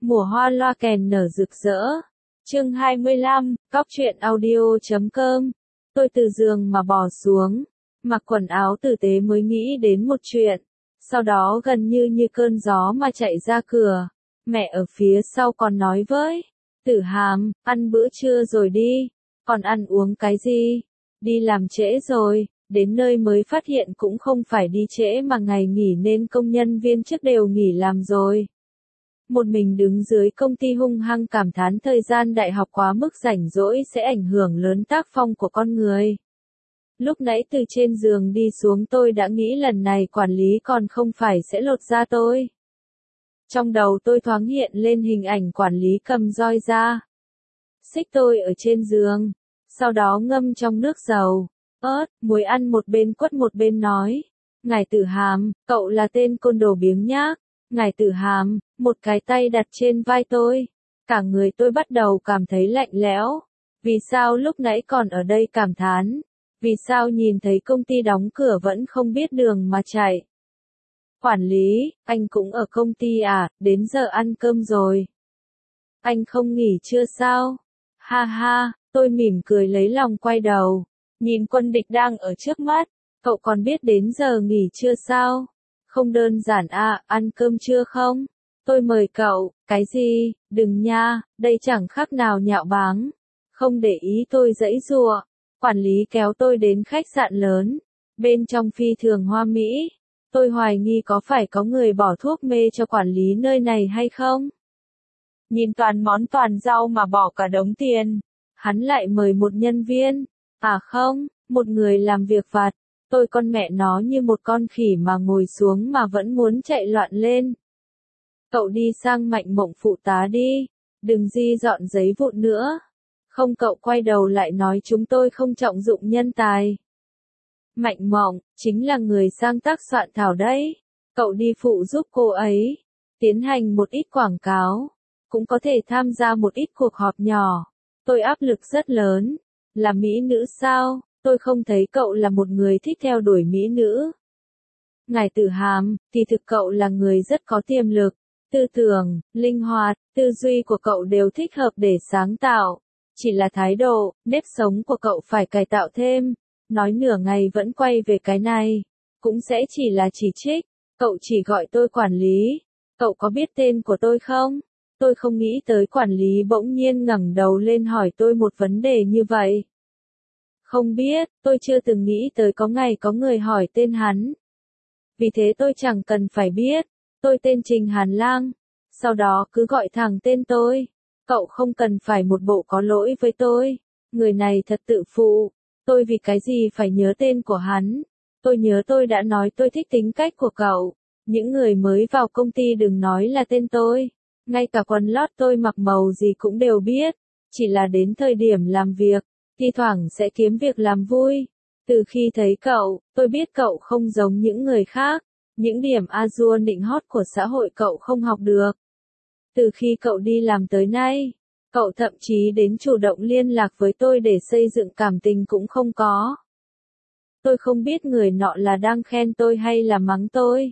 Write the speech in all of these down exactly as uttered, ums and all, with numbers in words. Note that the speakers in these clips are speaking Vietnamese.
Mùa hoa loa kèn nở rực rỡ. Chương hai mươi lăm, Cóc truyện audio chấm com. Tôi từ giường mà bò xuống, mặc quần áo tử tế mới nghĩ đến một chuyện. Sau đó gần như như cơn gió mà chạy ra cửa. Mẹ ở phía sau còn nói với Tử Hàm, ăn bữa trưa rồi đi. Còn ăn uống cái gì? Đi làm trễ rồi. Đến nơi mới phát hiện cũng không phải đi trễ mà ngày nghỉ nên công nhân viên trước đều nghỉ làm rồi. Một mình đứng dưới công ty hung hăng cảm thán thời gian đại học quá mức rảnh rỗi sẽ ảnh hưởng lớn tác phong của con người. Lúc nãy từ trên giường đi xuống tôi đã nghĩ lần này quản lý còn không phải sẽ lột da tôi. Trong đầu tôi thoáng hiện lên hình ảnh quản lý cầm roi ra. Xích tôi ở trên giường, sau đó ngâm trong nước dầu, ớt, muối ăn một bên quất một bên nói. Ngài Tử Hàm, cậu là tên côn đồ biếng nhác. Ngài Tử Hàm, một cái tay đặt trên vai tôi. Cả người tôi bắt đầu cảm thấy lạnh lẽo. Vì sao lúc nãy còn ở đây cảm thán? Vì sao nhìn thấy công ty đóng cửa vẫn không biết đường mà chạy? Quản lý, anh cũng ở công ty à, đến giờ ăn cơm rồi. Anh không nghỉ chưa sao? Ha ha, tôi mỉm cười lấy lòng quay đầu. Nhìn Quân Địch đang ở trước mắt. Cậu còn biết đến giờ nghỉ chưa sao? Không đơn giản à, ăn cơm chưa không? Tôi mời cậu, cái gì, đừng nha, đây chẳng khác nào nhạo báng. Không để ý tôi giãy giụa. Quản lý kéo tôi đến khách sạn lớn. Bên trong phi thường hoa mỹ. Tôi hoài nghi có phải có người bỏ thuốc mê cho quản lý nơi này hay không? Nhìn toàn món toàn rau mà bỏ cả đống tiền. Hắn lại mời một nhân viên. À không, một người làm việc vặt. Tôi con mẹ nó như một con khỉ mà ngồi xuống mà vẫn muốn chạy loạn lên. Cậu đi sang Mạnh Mộng phụ tá đi. Đừng di dọn giấy vụn nữa. Không, cậu quay đầu lại nói chúng tôi không trọng dụng nhân tài. Mạnh Mộng, chính là người sang tác soạn thảo đấy. Cậu đi phụ giúp cô ấy. Tiến hành một ít quảng cáo. Cũng có thể tham gia một ít cuộc họp nhỏ. Tôi áp lực rất lớn. Là mỹ nữ sao? Tôi không thấy cậu là một người thích theo đuổi mỹ nữ. Ngài Tử Hàm, thì thực cậu là người rất có tiềm lực. Tư tưởng, linh hoạt, tư duy của cậu đều thích hợp để sáng tạo. Chỉ là thái độ, nếp sống của cậu phải cải tạo thêm. Nói nửa ngày vẫn quay về cái này. Cũng sẽ chỉ là chỉ trích. Cậu chỉ gọi tôi quản lý. Cậu có biết tên của tôi không? Tôi không nghĩ tới quản lý bỗng nhiên ngẩng đầu lên hỏi tôi một vấn đề như vậy. Không biết, tôi chưa từng nghĩ tới có ngày có người hỏi tên hắn. Vì thế tôi chẳng cần phải biết. Tôi tên Trình Hàn Lang. Sau đó cứ gọi thẳng tên tôi. Cậu không cần phải một bộ có lỗi với tôi. Người này thật tự phụ. Tôi vì cái gì phải nhớ tên của hắn. Tôi nhớ tôi đã nói tôi thích tính cách của cậu. Những người mới vào công ty đừng nói là tên tôi. Ngay cả quần lót tôi mặc màu gì cũng đều biết. Chỉ là đến thời điểm làm việc. Thi thoảng sẽ kiếm việc làm vui. Từ khi thấy cậu, tôi biết cậu không giống những người khác. Những điểm Azure nịnh hót của xã hội cậu không học được. Từ khi cậu đi làm tới nay, cậu thậm chí đến chủ động liên lạc với tôi để xây dựng cảm tình cũng không có. Tôi không biết người nọ là đang khen tôi hay là mắng tôi.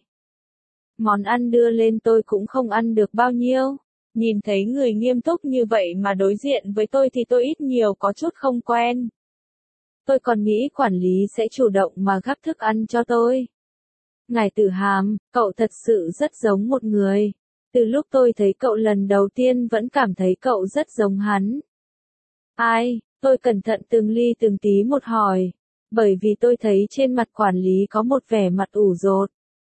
Món ăn đưa lên tôi cũng không ăn được bao nhiêu. Nhìn thấy người nghiêm túc như vậy mà đối diện với tôi thì tôi ít nhiều có chút không quen. Tôi còn nghĩ quản lý sẽ chủ động mà gắp thức ăn cho tôi. Ngài Tử Hàm, cậu thật sự rất giống một người. Từ lúc tôi thấy cậu lần đầu tiên vẫn cảm thấy cậu rất giống hắn. Ai? Tôi cẩn thận từng ly từng tí một hỏi. Bởi vì tôi thấy trên mặt quản lý có một vẻ mặt ủ rột.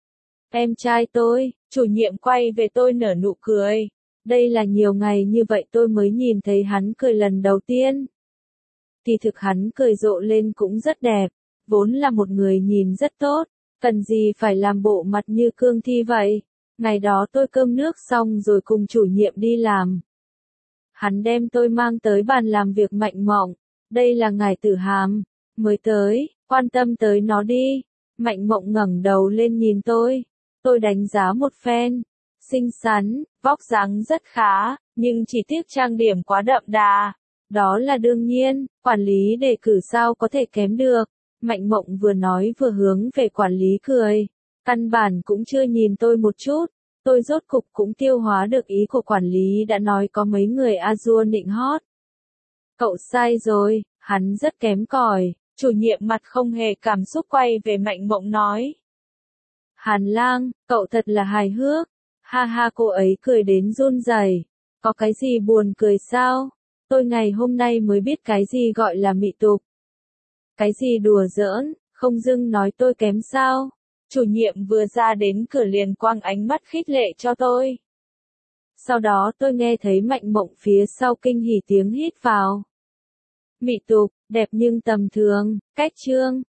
Em trai tôi, chủ nhiệm quay về tôi nở nụ cười. Đây là nhiều ngày như vậy tôi mới nhìn thấy hắn cười lần đầu tiên. Thì thực hắn cười rộ lên cũng rất đẹp. Vốn là một người nhìn rất tốt. Cần gì phải làm bộ mặt như cương thi vậy. Ngày đó tôi cơm nước xong rồi cùng chủ nhiệm đi làm. Hắn đem tôi mang tới bàn làm việc Mạnh Mộng. Đây là ngài Tử Hàm. Mới tới, quan tâm tới nó đi. Mạnh Mộng ngẩng đầu lên nhìn tôi. Tôi đánh giá một phen. Xinh xắn, vóc dáng rất khá, nhưng chỉ tiếc trang điểm quá đậm đà. Đó là đương nhiên, quản lý đề cử sao có thể kém được. Mạnh Mộng vừa nói vừa hướng về quản lý cười. Căn bản cũng chưa nhìn tôi một chút. Tôi rốt cục cũng tiêu hóa được ý của quản lý đã nói có mấy người Azure nịnh hót. Cậu sai rồi, hắn rất kém cỏi, chủ nhiệm mặt không hề cảm xúc quay về Mạnh Mộng nói. Hàn Lang, cậu thật là hài hước. Ha ha, cô ấy cười đến run rẩy. Có cái gì buồn cười sao? Tôi ngày hôm nay mới biết cái gì gọi là mị tục. Cái gì đùa giỡn, không dưng nói tôi kém sao? Chủ nhiệm vừa ra đến cửa liền quăng ánh mắt khích lệ cho tôi. Sau đó tôi nghe thấy Mạnh Mộng phía sau kinh hỉ tiếng hít vào. Mị tục, đẹp nhưng tầm thường, cách chương.